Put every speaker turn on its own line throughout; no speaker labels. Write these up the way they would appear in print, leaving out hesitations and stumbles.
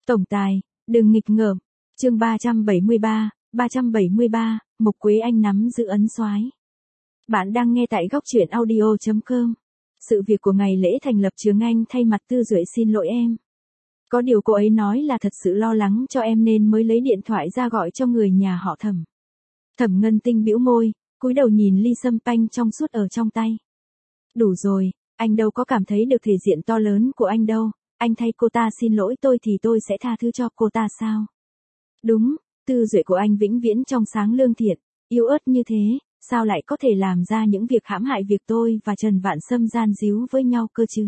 Tổng tài, đừng nghịch ngợm. Chương 373, Mục Quế Anh nắm giữ ấn soái. Bạn đang nghe tại góc truyện audio.com. Sự việc của ngày lễ thành lập trường Anh thay mặt Tư Duệ xin lỗi em. Có điều cô ấy nói là thật sự lo lắng cho em nên mới lấy điện thoại ra gọi cho người nhà họ Thẩm. Thẩm Ngân Tinh bĩu môi, cúi đầu nhìn ly sâm panh trong suốt ở trong tay. Đủ rồi, anh đâu có cảm thấy được thể diện to lớn của anh đâu, anh thay cô ta xin lỗi tôi thì tôi sẽ tha thứ cho cô ta sao? Đúng, Tư Duệ của anh vĩnh viễn trong sáng lương thiện, yếu ớt như thế, sao lại có thể làm ra những việc hãm hại việc tôi và Trần Vạn Sâm gian díu với nhau cơ chứ?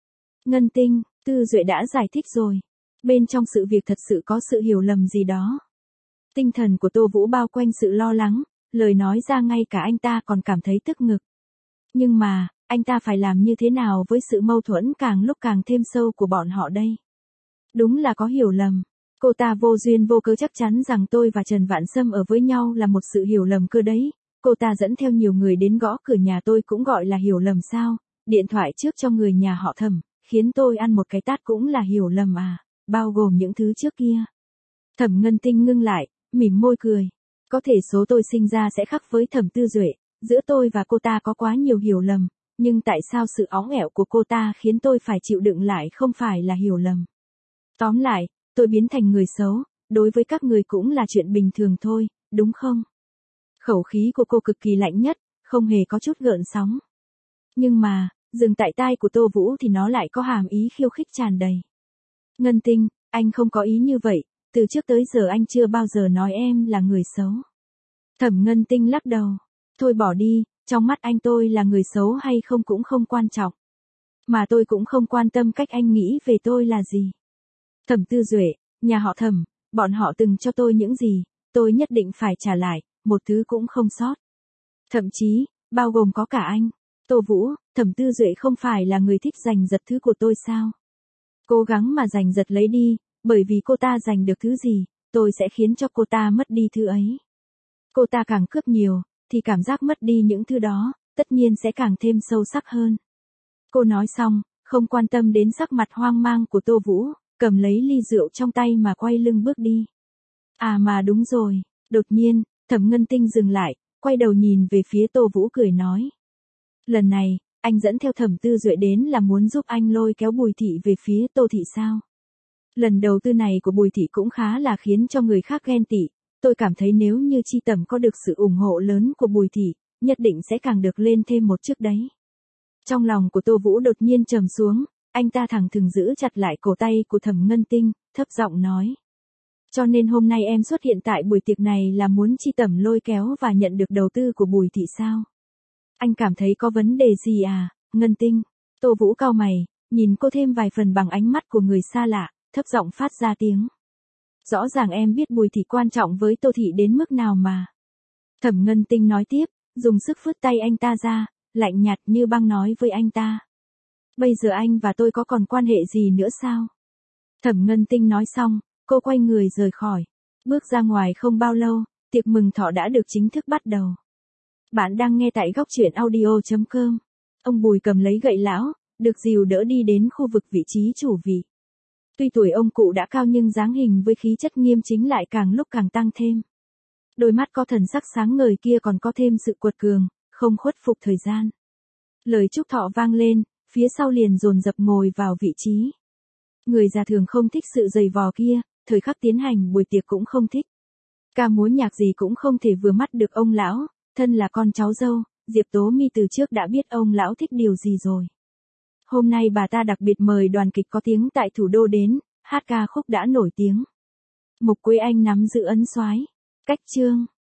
Ngân Tinh, Tư Duệ đã giải thích rồi. Bên trong sự việc thật sự có sự hiểu lầm gì đó. Tinh thần của Tô Vũ bao quanh sự lo lắng, lời nói ra ngay cả anh ta còn cảm thấy tức ngực. Nhưng mà, anh ta phải làm như thế nào với sự mâu thuẫn càng lúc càng thêm sâu của bọn họ đây? Đúng là có hiểu lầm. Cô ta vô duyên vô cớ chắc chắn rằng tôi và Trần Vạn Sâm ở với nhau là một sự hiểu lầm cơ đấy. Cô ta dẫn theo nhiều người đến gõ cửa nhà tôi cũng gọi là hiểu lầm sao? Điện thoại trước cho người nhà họ Thẩm, khiến tôi ăn một cái tát cũng là hiểu lầm à? Bao gồm những thứ trước kia. Thẩm Ngân Tinh ngưng lại, mỉm môi cười. Có thể số tôi sinh ra sẽ khác với Thẩm Tư Duệ, giữa tôi và cô ta có quá nhiều hiểu lầm, nhưng tại sao sự óng ẻo của cô ta khiến tôi phải chịu đựng lại không phải là hiểu lầm? Tóm lại, tôi biến thành người xấu, đối với các người cũng là chuyện bình thường thôi, đúng không? Khẩu khí của cô cực kỳ lạnh nhất, không hề có chút gợn sóng. Nhưng mà, dừng tại tai của Tô Vũ thì nó lại có hàm ý khiêu khích tràn đầy. Ngân Tinh, anh không có ý như vậy, từ trước tới giờ anh chưa bao giờ nói em là người xấu. Thẩm Ngân Tinh lắc đầu. Thôi bỏ đi, trong mắt anh tôi là người xấu hay không cũng không quan trọng. Mà tôi cũng không quan tâm cách anh nghĩ về tôi là gì. Thẩm Tư Duệ, nhà họ Thẩm, bọn họ từng cho tôi những gì, tôi nhất định phải trả lại, một thứ cũng không sót. Thậm chí, bao gồm có cả anh. Tô Vũ, Thẩm Tư Duệ không phải là người thích giành giật thứ của tôi sao? Cố gắng mà giành giật lấy đi, bởi vì cô ta giành được thứ gì, tôi sẽ khiến cho cô ta mất đi thứ ấy. Cô ta càng cướp nhiều, thì cảm giác mất đi những thứ đó, tất nhiên sẽ càng thêm sâu sắc hơn. Cô nói xong, không quan tâm đến sắc mặt hoang mang của Tô Vũ, cầm lấy ly rượu trong tay mà quay lưng bước đi. À mà đúng rồi, đột nhiên, Thẩm Ngân Tinh dừng lại, quay đầu nhìn về phía Tô Vũ cười nói. Lần này, anh dẫn theo Thẩm Tư Duệ đến là muốn giúp anh lôi kéo Bùi Thị về phía Tô Thị sao? Lần đầu tư này của Bùi Thị cũng khá là khiến cho người khác ghen tị, tôi cảm thấy nếu như Chi Tầm có được sự ủng hộ lớn của Bùi Thị, nhất định sẽ càng được lên thêm một chức đấy. Trong lòng của Tô Vũ đột nhiên trầm xuống, anh ta thẳng thừng giữ chặt lại cổ tay của Thẩm Ngân Tinh, thấp giọng nói. Cho nên hôm nay em xuất hiện tại buổi tiệc này là muốn Chi Tầm lôi kéo và nhận được đầu tư của Bùi Thị sao? Anh cảm thấy có vấn đề gì à, Ngân Tinh? Tô Vũ cau mày, nhìn cô thêm vài phần bằng ánh mắt của người xa lạ, thấp giọng phát ra tiếng. Rõ ràng em biết Bùi Thị quan trọng với Tô Thị đến mức nào mà. Thẩm Ngân Tinh nói tiếp, dùng sức phất tay anh ta ra, lạnh nhạt như băng nói với anh ta. Bây giờ anh và tôi có còn quan hệ gì nữa sao? Thẩm Ngân Tinh nói xong, cô quay người rời khỏi. Bước ra ngoài không bao lâu, tiệc mừng thọ đã được chính thức bắt đầu. Bạn đang nghe tại góc truyện audio.com. Ông Bùi cầm lấy gậy lão, được dìu đỡ đi đến khu vực vị trí chủ vị. Tuy tuổi ông cụ đã cao nhưng dáng hình với khí chất nghiêm chính lại càng lúc càng tăng thêm. Đôi mắt có thần sắc sáng ngời kia còn có thêm sự quật cường, không khuất phục thời gian. Lời chúc thọ vang lên, phía sau liền dồn dập ngồi vào vị trí. Người già thường không thích sự dày vò kia, thời khắc tiến hành buổi tiệc cũng không thích. Ca múa nhạc gì cũng không thể vừa mắt được ông lão, thân là con cháu dâu, Diệp Tố Mi từ trước đã biết ông lão thích điều gì rồi. Hôm nay bà ta đặc biệt mời đoàn kịch có tiếng tại thủ đô đến, hát ca khúc đã nổi tiếng. Mục Quế Anh nắm giữ ấn soái. Cách chương.